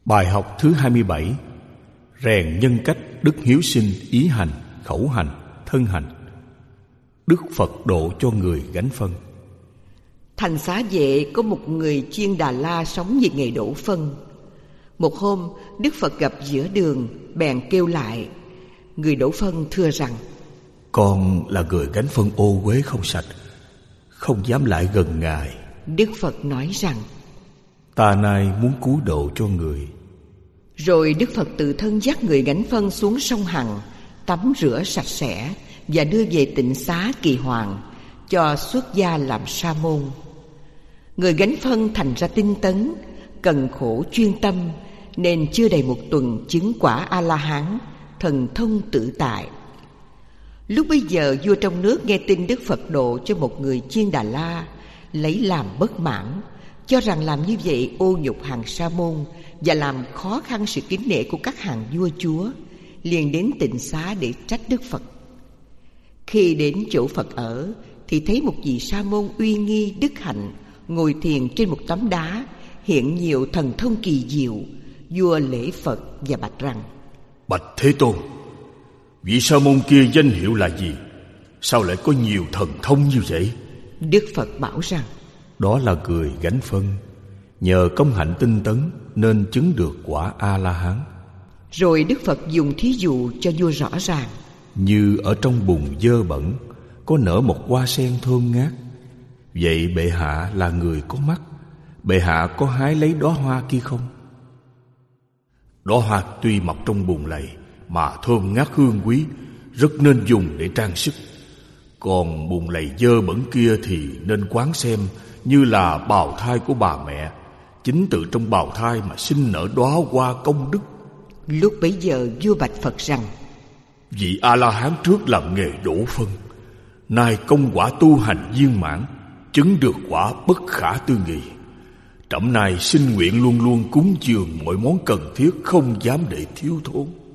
Bài học thứ 27: rèn nhân cách đức hiếu sinh, ý hành, khẩu hành, thân hành. Đức Phật độ cho người gánh phân. Thành Xá Vệ có một người chiên Đà La sống về nghề đổ phân. Một hôm, Đức Phật gặp giữa đường, bèn kêu lại. Người đổ phân thưa rằng: Con là người gánh phân ô uế không sạch, không dám lại gần Ngài. Đức Phật nói rằng: Ta nay muốn cứu độ cho người. Rồi Đức Phật tự thân dắt người gánh phân xuống sông Hằng, tắm rửa sạch sẽ và đưa về tịnh xá Kỳ Hoàng, cho xuất gia làm sa môn. Người gánh phân thành ra tinh tấn, cần khổ chuyên tâm, nên chưa đầy 1 tuần chứng quả A-la-hán, thần thông tự tại. Lúc bấy giờ vua trong nước nghe tin Đức Phật độ cho một người chiên Đà La, lấy làm bất mãn, cho rằng làm như vậy ô nhục hàng sa môn và làm khó khăn sự kính nể của các hàng vua chúa, liền đến tịnh xá để trách Đức Phật. Khi đến chỗ Phật ở thì thấy một vị sa môn uy nghi đức hạnh ngồi thiền trên một tấm đá, hiện nhiều thần thông kỳ diệu. Vua lễ Phật và bạch rằng: Bạch Thế Tôn, vị sa môn kia danh hiệu là gì? Sao lại có nhiều thần thông như vậy? Đức Phật bảo rằng: Đó là người gánh phân, nhờ công hạnh tinh tấn nên chứng được quả A-la-hán. Rồi Đức Phật dùng thí dụ cho vua rõ ràng. Như ở trong bùn dơ bẩn có nở một hoa sen thơm ngát. Vậy bệ hạ là người có mắt, bệ hạ có hái lấy đóa hoa kia không? Đóa hoa tuy mọc trong bùn lầy mà thơm ngát hương quý, rất nên dùng để trang sức. Còn bùn lầy dơ bẩn kia thì nên quán xem như là bào thai của bà mẹ, chính từ trong bào thai mà sinh nở đóa hoa công đức. Lúc bấy giờ vua bạch Phật rằng: Vị A-la-hán trước làm nghề đổ phân, nay công quả tu hành viên mãn, chứng được quả bất khả tư nghị. Trẫm nay xin nguyện luôn luôn cúng dường mọi món cần thiết, không dám để thiếu thốn.